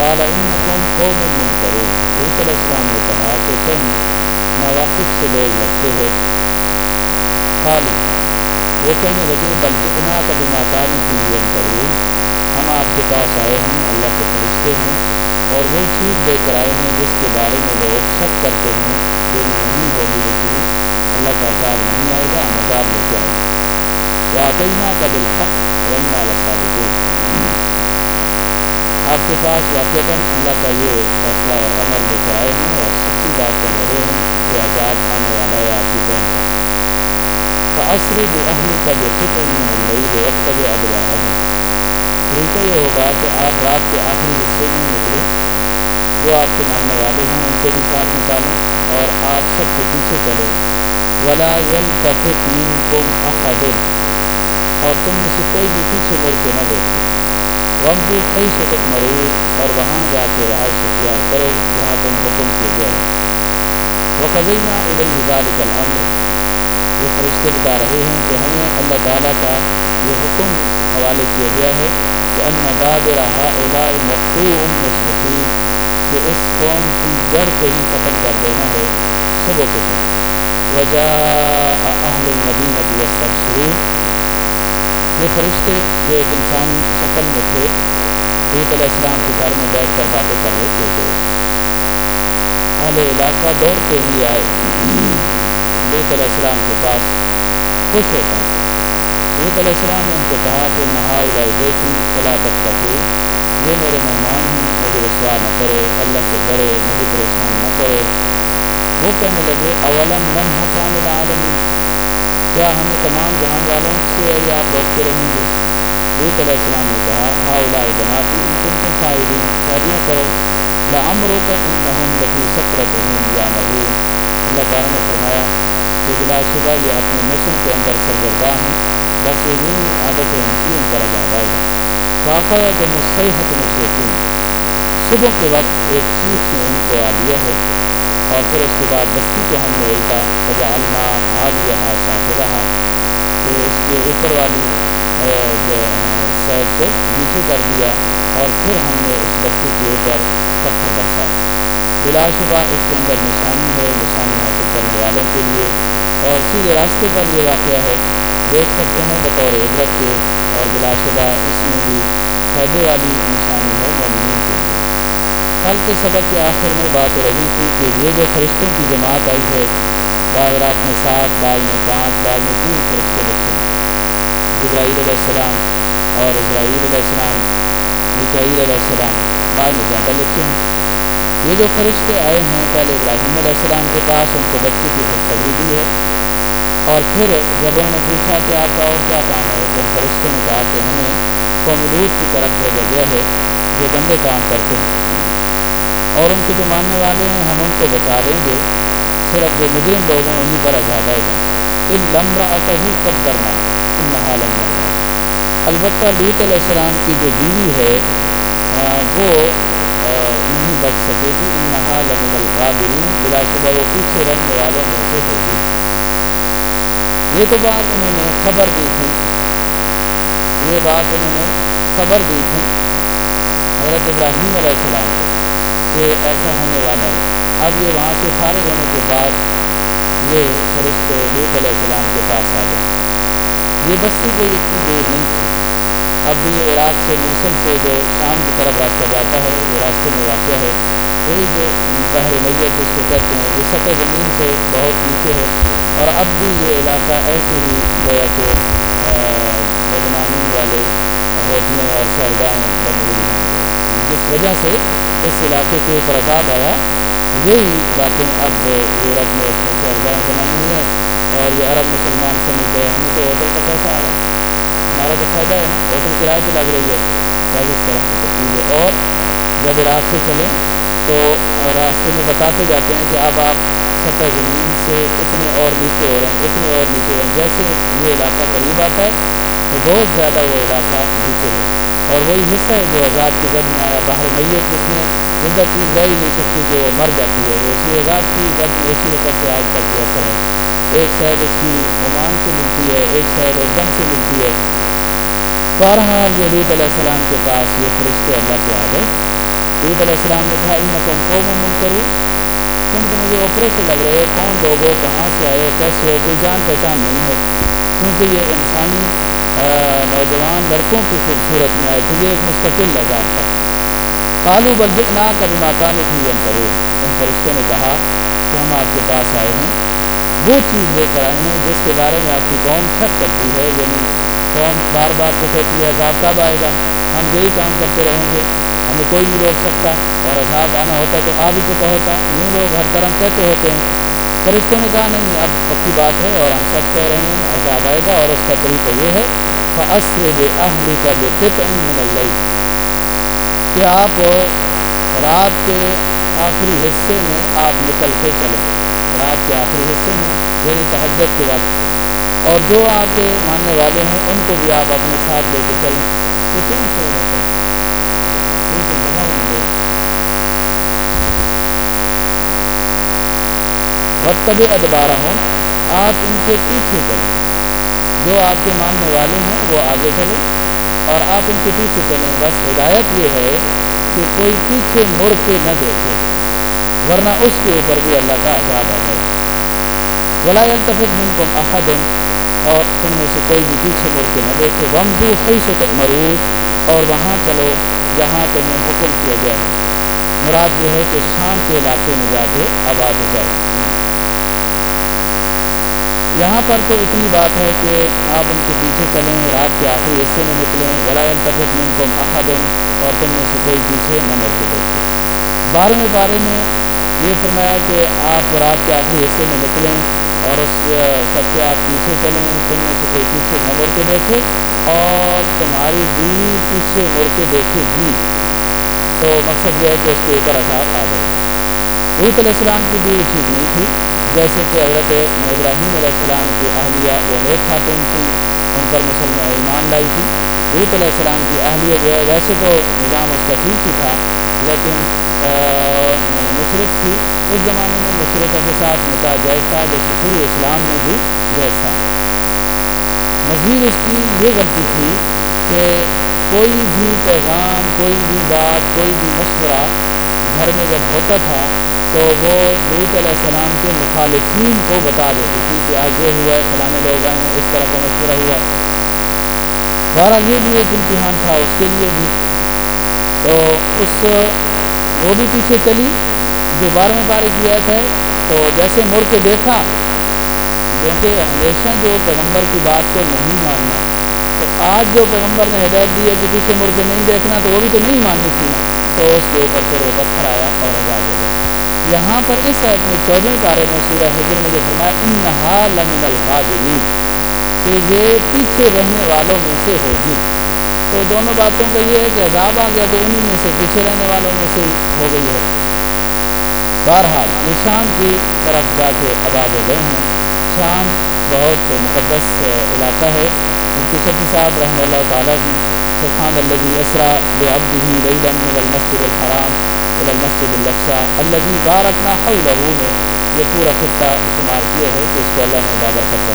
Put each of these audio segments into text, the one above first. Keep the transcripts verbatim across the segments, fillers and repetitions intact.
قال انکم قوم منکرون، لوط علیہ السلام نے کہا کہ تم ناواقف سے لوگ لگتے ہو خالی۔ وہ کہنے لگے بل جئناک بما کانوا فیہ یمترون، ہم آپ کے پاس آئے ہیں، اللہ کے فرشتے ہیں، اور وہی چیز لے کر آئے ہیں جس کے بارے میں لوگ شک کرتے ہیں کہ نہیں ہوگی وہ چیز، اللہ کا عذاب نہیں آئے گا، ہم عذاب لے کے آئے ہیں۔ وَأَتَيْنَاكَ بِالْحَقِّ وَإِنَّا لَصَادِقُونَ، آپ کے پاس واقعتاً اللہ کا یہ فیصلہ اور امر لے کے آئے ہیں اور سچی بات کر رہے ہیں کہ عذاب آنے والا ہے آپ کی قوم پر۔ فَأَسْرِ بِأَهْلِكَ بِقِطْعٍ مِّنَ اللَّيْلِ وَاتَّبِعْ أَدْبَارَهُمْ، طریقہ یہ ہوگا کہ آپ رات کے آخری حصے میں نکلیں، جو آپ کے ماننے والے ہیں ان کو بھی ساتھ نکالیں اور آپ سب کے پیچھے چلیں۔ وَلَا يَلْتَفِتْ مِنكُمْ أَحَدٌ، اور تم میں سے کوئی بھی پیچھے مڑ کے نہ دیکھے۔ وَامْضُوا حَيْثُ تُؤْمَرُونَ، اور وہاں جا کے رہائش اختیار کرو جہاں تم حکم کیے گئے۔ وَقَضَيْنَا إِلَيْهِ ذَلِكَ الْأَمْرَ، یہ فرشتے بتا رہے ہیں کہ ہمیں اللہ تعالیٰ کا یہ حکم حوالے کیا گیا ہے کہ أَنَّ دَابِرَ هَؤُلَاءِ مَقْطُوعٌ مُصْبِحِينَ، کہ اس قوم کی جڑ سے ہی ختم کر دینا ہے صبح کے ساتھ۔ وَجَاءَ أَهْلُ الْمَدِينَةِ يَسْتَبْشِرُونَ، یہ فرشتے جو ایک انسانی شکل میں تھے لوط علیہ السلام کے گھر میں بیٹھ کر باتیں کر رہے تھے، تو اہل علاقہ دوڑتے ہوئے آئے لوط علیہ السلام کے پاس خوش ہو کر۔ لوط علیہ السلام نے ان سے کہا کہ ان ہؤلاء ضیفی فلا تتقون، یہ میرے مہمان ہیں، مجھے رسوا نہ کرو، اللہ سے ڈرو، مجھے پریشان نہ کرو۔ وہ کہنے لگے اولم ننہک عن العالمین، کیا ہمیں تمام جہان والوں سے یاد دیکھتے رہیں گے؟ لوط علیہ السلام نے کہا ہؤلاء بناتی ان کنتم فاعلین، خیریاں کرو، لعمرک انہم لفی سکرتہم یعمہون، اللہ تعالیٰ نے فرمایا کہ بلا شبہ یہ اپنے نشوں کے اندر سرگرداں ہیں، بس یہ یوں عادت انسی ان کا لگا رہے گا۔ فأخذتهم الصیحة مشرقین، صبح کے وقت ایک چیخ نے ان کو آ لیا ہے، اور پھر اس کے بعد بستی کو ہم نے الٹا فجعلنا عالیہا سافلہا، کہ اس کے اوپر والی شاید کو نیچے کر دیا، اور پھر ہم نے اس بستی کے اوپر پتھر برسائے۔ بلا شبہ اس کے اندر نشانی ہے نشانی حاصل کرنے والوں کے لیے، اور سیدھے راستے پر یہ واقعہ ہے، دیکھ سکتے ہیں بطور عبرت کے، اور بلا شبہ اس میں بھی فائدے والی نشانی ہے مومنین کے لیے۔ کل کے سبق کے آخر میں بات ہو رہی تھی کہ یہ جو فرشتوں کی جماعت آئی ہے، بعض رات میں سات، بعض میں پانچ، بعض میں تین فرشتے بچے ہیں، جبرائیل علیہ السلام اور اسرائیل علیہ السلام، میکائیل علیہ السلام، بعض میں زیادہ بچے ہیں۔ یہ جو فرشتے آئے ہیں پہلے ابراہیم علیہ السلام کے پاس، ان کو بچے کی خوشخبری دی ہے، اور پھر جب انہوں نے پوچھا کہ آپ کا اور کیا کام ہے، تو ان فرشتوں نے کہا کہ ہمیں قوم لوط کی طرف بھیجا گیا ہے جو گندے کام کرتے ہیں، اور ان کے جو ماننے والے ہیں ہم ان کو بچا لیں گے، صرف جو مجرم لوگ ہیں انہیں پر عذاب آئے گا۔ إِلَّا امْرَأَتَهُ قَدَّرْنَا إِنَّهَا لَمِنَ الْغَابِرِينَ، البتہ لوط علیہ السلام کی جو بیوی ہے وہ نہیں بچ سکے گی، إِنَّهَا لَمِنَ الْغَابِرِينَ، بلا شبہ وہ پیچھے رہنے والوں میں سے ہوگی۔ یہ تو بات انہوں نے خبر دی تھی، یہ بات انہوں نے خبر دی تھی حضرت ابراہیم علیہ السلام کو کہ ایسا ہونے والا ہے۔ اب یہ وہاں سے فارغ ہونے کے بعد یہ فرشتے لوط علیہ السلام کے پاس آ گئے۔ یہ بستی کوئی اتنی دور نہیں ہے، اب بھی یہ عراق سے موصل سے جو شام کی طرف راستہ جاتا ہے، یہ راستے میں واقع ہے، وہی جو بحر میت جس کو کہتے ہیں، یہ سطح زمین سے بہت نیچے ہے، اور اب بھی یہ علاقہ ایسے ہی گویا کہ بدنامی والے ہوٹلیں اور سیرگاہیں بنی ہوئی ہیں، جس وجہ سے اس علاقے کے اوپر عذاب آیا۔ یہی باتیں اب یورپ میں اس نے سیرگاہیں بنائی ہوئی ہیں، اور یہ عرب مسلمان سمجھتے ہیں ہمیں تو ہوٹل کا پیسہ آ رہا ہے، ہمارا تو فائدہ ہے نا، ہوٹل کرائے پہ لگ رہی ہے، بس اس طرح کی تقریریں۔ اور جب عراق سے چلیں تو راستے میں بتاتے جاتے ہیں کہ اب آپ سطح زمین سے اتنے اور نیچے ہو رہے ہیں، اتنے اور نیچے ہو رہے ہیں، جیسے یہ علاقہ قریب آتا ہے تو بہت زیادہ وہ علاقہ نیچے ہے، اور وہی حصہ ہے جو عذاب کی زد میں آیا، بحر میت جس میں زندہ چیز رہ ہی نہیں سکتی، جو مر جاتی ہے، وہ اسی عذاب کی زد میں اسی وقت سے آج تک بھی اثر ہے۔ ایک سائڈ اس کی عمان سے ملتی ہے، ایک سائڈ اردن سے ملتی ہے۔ بہرحال یہ لوط علیہ السلام کے پاس یہ فرشتے اللہ کے آ گئے کہ لوط علیہ السلام نے کہا انکم قوم منکرون، تم تو مجھے اوپرے سے لگ رہے ہو، کون لوگ ہو، کہاں سے آئے ہو، کیسے ہو، کوئی جان پہچان نہیں ہے، کیونکہ یہ انسانی نوجوان لڑکوں کی خوبصورت میں آئے تھے، یہ ایک مستقل نظام تھا۔ قالوا بل جئناک بما كانوا فيه يمترون، ان فرشتوں نے کہا کہ ہم آپ کے پاس آئے ہیں وہ چیز لے کر آئے ہیں جس کے بارے میں آپ کی قوم شک کرتی ہے، یعنی قوم بار بار تو کہتی ہے عذاب کب آئے گا، ہم یہی کام کرتے رہیں گے، ہمیں کوئی نہیں روک سکتا، اور عذاب آنا ہوتا تو آ بھی چکا ہوتا، یوں لوگ ہر طرف کیسے ہوتے ہیں۔ فرشتوں نے کہا نہیں، اب پکی بات ہے اور ہم سچ کہہ رہے ہیں، عذاب آئے گا، اور اس کا طریقہ یہ ہے فَأَسْرِ بِأَهْلِكَ بِقِطْعٍ مِّنَ اللَّيْلِ، کہ آپ رات کے آخری حصے میں آپ نکل کے چلیں، رات کے آخری حصے میں یعنی تہجد کے وقت، اور جو آپ کے ماننے والے ہیں ان کو بھی آپ اپنے ساتھ لے کے چلیں، تو کیوں چھوڑ دیں، بالکل جگہ نہیں دیں۔ وَاتَّبِعْ أَدْبَارَهُمْ، آپ ان کے پیچھے چلیں، جو آپ کے ماننے والے ہیں وہ آگے چلیں اور آپ ان کے پیچھے چلیں، بس ہدایت یہ ہے کہ کوئی پیچھے مڑ کے نہ دیکھے، ورنہ اس کے اوپر بھی اللہ کا عذاب آ جائے۔ وَلَا يَلْتَفِتْ مِنْكُمْ أَحَدٌ، اور تم میں سے کوئی بھی پیچھے مڑ کے نہ دیکھے، وَامْضُوا حَيْثُ تُؤْمَرُونَ، اور وہاں چلو جہاں تمہیں حکم کیا جائے، مراد یہ ہے کہ شام کے علاقے میں جا کے آباد ہو جائے۔ یہاں پر تو اتنی بات ہے کہ آپ ان کے پیچھے چلیں، رات کے آخری حصے میں نکلیں، وَلَا يَلْتَفِتْ مِنْكُمْ أَحَدٌ، اور تم میں سے کوئی پیچھے نہ مڑ کے دیکھے۔ بارہویں پارے میں یہ فرمایا کہ آپ رات کے آخری حصے میں نکلیں اور اس سب کے آپ پیچھے چلیں، تم میں سے کوئی پیچھے نہ مڑ کے دیکھے اور تمہاری بیوی پیچھے مڑ کے دیکھے گی، تو مقصد یہ ہے کہ اس کے اوپر عذاب آ جائے۔ لوط علیہ السلام کی بھی یہ چیز نہیں تھی، جیسے کہ حضرت ابراہیم علیہ السلام کی اہلیہ وہ نیک خاتون تھیں، ان پر مسلمان ایمان لائی تھی۔ لوط علیہ السلام کی اہلیہ جو ہے ویسے تو نظام اس کا ٹھیک ہی تھا، لیکن مشرک تھی، اس زمانے میں مشرکہ کے ساتھ نکاح جائز تھا، جیسے پورے اسلام میں بھی جائز تھا۔ مزید اس کی یہ غلطی تھی کہ کوئی بھی پیغام، کوئی بھی بات، کوئی بھی مشورہ گھر میں جب ہوتا تھا تو وہ لوط علیہ السلام کے مخالفین کو بتا دیتی تھی کہ آج یہ ہوا ہے، فلانے لوگ آئے ہیں، اس طرح کا مشورہ ہوا ہے۔ بہرحال یہ بھی ایک امتحان تھا اس کے لیے بھی، تو اس وہ بھی پیچھے چلی جو بارہویں پارے کی آیت ہے، تو جیسے مڑ کے دیکھا، کیونکہ ہمیشہ جو پیغمبر کی بات کو نہیں ماننا، تو آج جو پیغمبر نے ہدایت دی ہے کہ پیچھے مڑ کے نہیں دیکھنا، تو وہ بھی تو نہیں ماننی تھی نا، تو اس کے اوپر پھر وہ پتھر آیا اور عذاب ہو گیا۔ یہاں پر اس آیت میں چودھویں پارے میں سورہ حجر میں جو فرمایا انہا لمن الغابرین، کہ یہ پیچھے رہنے والوں میں سے ہوگی، تو دونوں باتوں کا یہ ہے کہ عذاب آ گیا تو انہی میں سے، پیچھے رہنے والوں میں سے ہو گئی ہوگی۔ بہرحال یہ شام کی طرف جا کے آباد ہو گئے ہیں۔ شام بہت مقدس علاقہ ہے۔ مفتی صفی صاحب رحمہ اللہ تعالیٰ بھی سبحان الذی اسریٰ بعبدہ لیلا من المسجد الحرام الی المسجد الاقصی الذی بارکنا حولہ میں یہ پورا خطہ شمار کیا ہے کہ اس کو اللہ نے بابرکت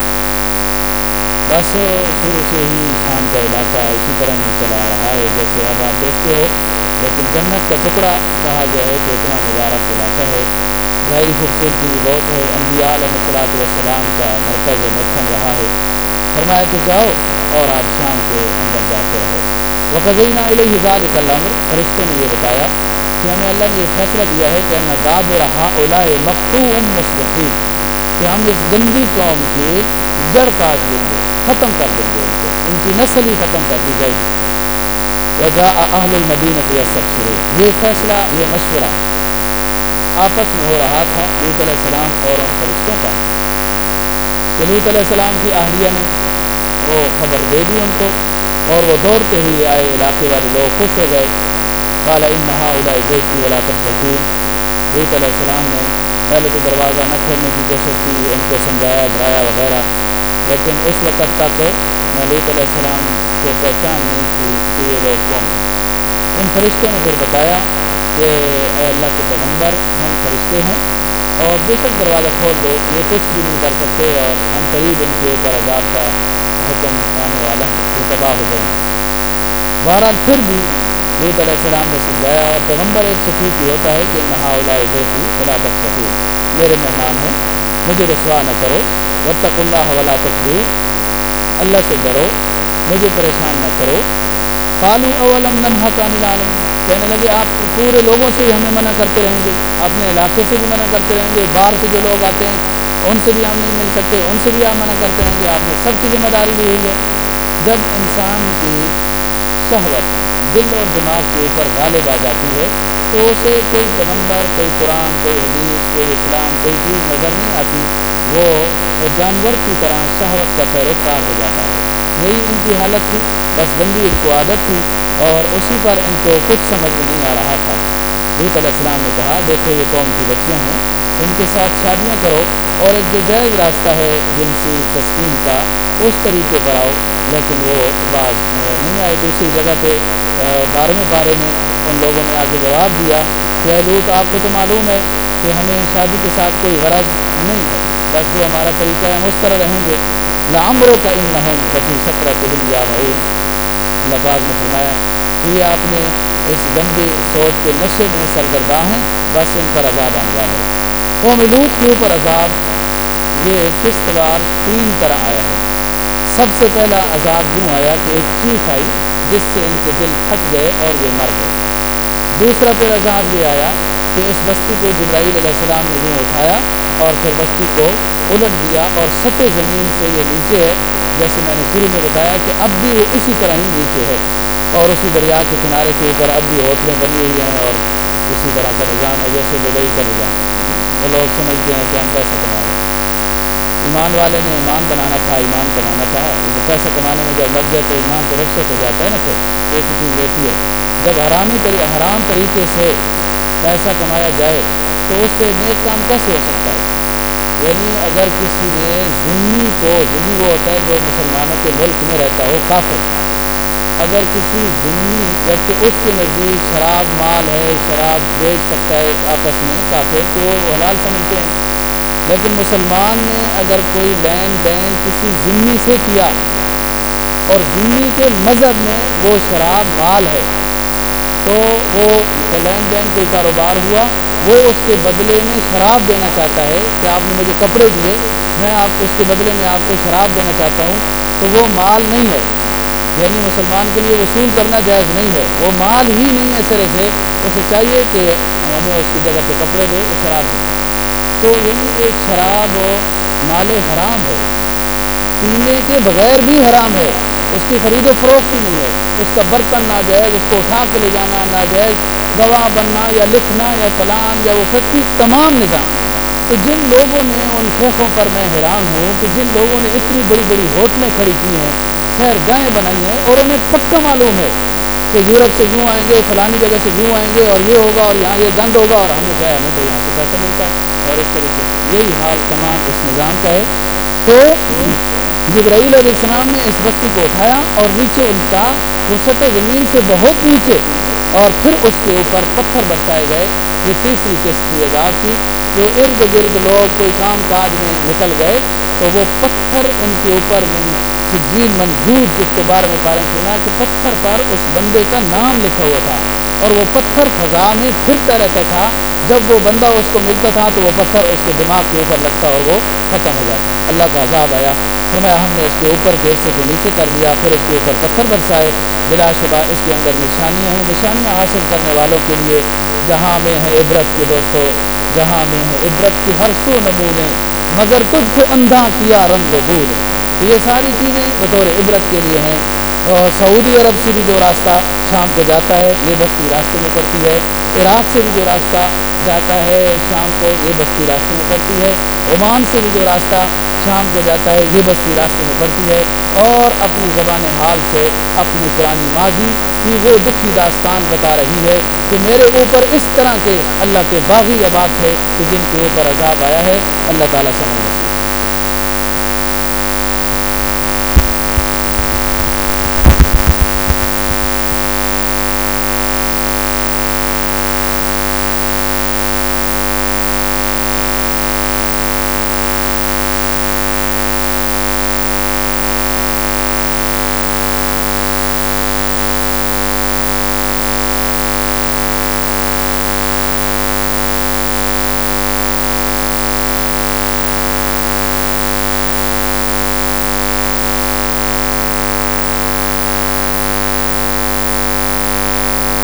بنایا۔ بس شروع سے ہی شام کا علاقہ اسی طرح ہی چلا آ رہا ہے جیسے اب آپ دیکھتے ہو، لیکن جنت کا ٹکڑا کہا گیا ہے کہ اتنا مبارک علاقہ ہے، گہری خوبصورتی بھی بہت ہے، انبیاء علیہ الصلوۃ والسلام کا مرکز و مسکن رہا ہے۔ فرمایا کہ جاؤ اور آپ شام کے اندر جاتے رہو۔ وقضینا الیہ ذلک الامر، فرشتوں نے یہ بتایا کہ ہمیں اللہ نے یہ فیصلہ دیا ہے کہ ان دابر ہؤلاء مقطوع مصبحین، کہ ہم اس گندی قوم کی جڑ کاٹ دیں گے، ختم کر دیں گے، ان کو ان کی نسل ہی ختم کر دی جائے گی۔ وجاء اہل المدینہ یستبشرون، یہ فیصلہ، یہ مشورہ آپس میں ہو رہا تھا لوط علیہ السلام اور ان فرشتوں کا، کہ لوط علیہ السلام کی اہلیہ نے وہ خبر دے دی ان کو، اور وہ دوڑتے ہوئے آئے، علاقے والے لوگ خوش ہو گئے۔ قال ان ہؤلاء بیتی ولا تتقون، لوط علیہ السلام نے پہلے تو دروازہ نہ کھولنے کی کوشش کی، ان کو سمجھایا ڈرایا وغیرہ، لیکن اس وقت تک لوط علیہ السلام کو پہچان نہیں تھی کہ یہ لوگ کون ہیں۔ ان فرشتوں نے پھر بتایا کہ اے اللہ کے پیغمبر، ہم فرشتے ہیں اور بے شک دروازہ کھول دو، یہ کچھ بھی نہیں کر سکتے، اور ہم قریب ان کے اوپر عذاب کا حکم آنے والا ہے، یہ تباہ ہو جائیں گے۔ بہرحال پھر بھی لوط علیہ السلام کو سمجھایا، اور پیغمبر ایک شفیق ہی ہوتا ہے کہ نہا اولا ضیفی ولا تفتقوا، میرے مہمان ہیں مجھے رسوا نہ کرو، واتقوا اللہ ولا تخزون، اللہ سے ڈرو مجھے پریشان نہ کرو۔ قالوا اولم ننهک عن العالمین، کہنے لگے آپ پورے لوگوں سے ہی ہمیں منع کرتے رہیں گے، اپنے علاقے سے بھی منع کرتے رہیں گے، باہر سے جو لوگ آتے ہیں ان سے بھی ہم نہیں مل سکتے، ان سے بھی آپ منع کرتے رہیں گے، آپ نے سب کی ذمہ داری لی ہوئی ہے۔ جب انسان کی شہوت دل اور دماغ کے اوپر غالب آ جاتی ہے تو اسے کوئی پیغمبر، کوئی قرآن، کوئی حدیث، کوئی اسلام، کوئی چیز نظر نہیں آتی، وہ جانور کی طرح شہوت کا پیروکار ہو جاتا ہے۔ وہی ان کی حالت تھی، بس گندی ان کو عادت تھی اور اسی پر ان کو کچھ سمجھ میں نہیں آ رہا تھا۔ لوط علیہ السلام نے کہا دیکھو یہ قوم کی بچیاں ہیں، ان کے ساتھ شادیاں کرو اور ایک جو جائز راستہ ہے جنسی تسکین کا اس طریقے پر آؤ، لیکن وہ بات نہیں آئی۔ دوسری جگہ پہ بارہویں پارے میں ان لوگوں نے آ کے جواب دیا کہ اے لوط آپ کو تو معلوم ہے کہ ہمیں شادی کے ساتھ کوئی غرض نہیں ہے، بس جو ہمارا طریقہ ہے ہم اس طرح رہیں گے۔ لعمرک انہم لفی سکرتہم یعمہون، اللہ پاک نے فرمایا کہ یہ آپ نے اس گندے سوچ کے نشے میں سرگرداں ہیں، بس ان پر عذاب آنے والا ہے۔ قوم لوط کے اوپر عذاب یہ قسط وار تین طرح آیا ہے۔ سب سے پہلا عذاب یوں آیا کہ ایک چیخ آئی جس سے ان کے دل پھٹ گئے اور یہ مر گئے۔ دوسرا پھر عذاب یہ آیا کہ اس بستی کو جبرائیل علیہ السلام نے یوں اٹھایا اور پھر بستی کو الٹ دیا اور سطح زمین سے یہ نیچے ہے، جیسے میں نے شروع میں بتایا کہ اب بھی وہ اسی طرح ہی نیچے ہے، اور اسی دریا کے کنارے کے اوپر اب بھی ہوٹلیں بنی ہوئی ہیں اور اسی طرح کا نظام ہے جیسے دبئی کا نظام ہے۔ وہ لوگ سمجھتے ہیں کہ ہم پیسہ کما رہے ہیں، ایمان والے نے ایمان بنانا تھا، ایمان کمانا تھا، لیکن پیسہ کمانے میں جب لگ گئے تو ایمان تو رخصت ہو جاتا ہے نا۔ پھر ایک چیز رہتی ہے جب حرامی طریقے حرام طریقے سے پیسہ کمایا جائے تو اس سے نیک کام کیسے ہو سکتا ہے؟ یعنی اگر کسی نے ذمہ کو، ذمہ وہ ہوتا ہے جو مسلمانوں کے ملک میں رہتا ہو، کافر، اگر کسی ذمہ جبکہ اس کے نزدیک شراب مال ہے، شراب بیچ سکتا ہے آپس میں کافر تو وہ حلال سمجھتے ہیں، لیکن مسلمان نے اگر کوئی لین دین کسی ذمہ سے کیا اور ذمہ کے مذہب میں وہ شراب مال ہے تو وہ لین دین کوئی کاروبار ہوا، وہ اس کے بدلے میں شراب دینا چاہتا ہے کہ آپ نے مجھے کپڑے دیے، میں آپ اس کے بدلے میں آپ کو شراب دینا چاہتا ہوں، تو وہ مال نہیں ہے، یعنی مسلمان کے لیے وصول کرنا جائز نہیں ہے، وہ مال ہی نہیں ہے سرے سے، اسے چاہیے کہ ہمیں اس کی جگہ پہ کپڑے دے تو شراب دے۔ تو یعنی ایک شراب مال حرام ہے، پینے کے بغیر بھی حرام ہے، اس کی خرید و فروخت ہی نہیں ہے، اس کا برتن ناجائز، اس کو اٹھا کے لے جانا ناجائز، گواہ بننا یا لکھنا یا فلان یا وہ فیکٹری، تمام نظام۔ تو جن لوگوں نے ان شیخوں پر میں حیران ہوں کہ جن لوگوں نے اتنی بڑی بڑی ہوٹلیں کھڑی کی ہیں، خیر گاہیں بنائی ہیں، اور انہیں پکا معلوم ہے کہ یورپ سے یوں آئیں گے، فلانی جگہ سے یوں آئیں گے، اور یہ ہوگا اور یہاں یہ گند ہوگا، اور ہم نے کہا ہمیں تو یہاں سے پیسہ ملتا ہے، اور اس طریقے سے یہی حال تمام اس نظام کا ہے۔ تو جبرائیل علیہ السلام نے اس بستی کو اٹھایا اور نیچے ان کا وہ سطح زمین سے بہت نیچے، اور پھر اس کے اوپر پتھر برسائے گئے۔ یہ تیسری قسط تھی عذاب کی، جو ارد گرد لوگ کوئی کام کاج میں نکل گئے تو وہ پتھر ان کے اوپر من سجیل منضود، جس کو بارہویں پارے میں فرمایا کہ پتھر پر اس بندے کا نام لکھا ہوا تھا، اور وہ پتھر فضا میں پھرتا رہتا تھا، جب وہ بندہ اس کو ملتا تھا تو وہ پتھر اس کے دماغ کے اوپر لگتا اور وہ ختم ہو جاتا۔ اللہ کا عذاب آیا، فرمایا ہم نے اس کے اوپر سے حصے کو نیچے کر دیا، پھر اس کے اوپر پتھر برسائے۔ بلا شبہ اس کے اندر نشانیاں ہیں، نشانیاں حاصل کرنے والوں کے لیے جہاں میں ہے عبرت کے دوستو، جہاں میں ہے عبرت کے ہر سو نمونے، مگر تجھ کو اندھا کیا رنگ و بول۔ یہ ساری چیزیں بطور عبرت کے لیے ہیں۔ اور سعودی عرب سے بھی جو راستہ شام کو جاتا ہے یہ بستی راستے میں پڑتی ہے، عراق سے بھی جو راستہ جاتا ہے شام کو یہ بستی راستے میں پڑتی ہے، عمان سے بھی جو راستہ شام کو جاتا ہے یہ بستی راستے میں پڑتی ہے، اور اپنی زبان حال سے اپنی پرانی ماضی کی وہ دکھی داستان بتا رہی ہے کہ میرے اوپر اس طرح کے اللہ کے باغی عباد تھے کہ جن کے اوپر عذاب آیا ہے۔ اللہ تعالیٰ سے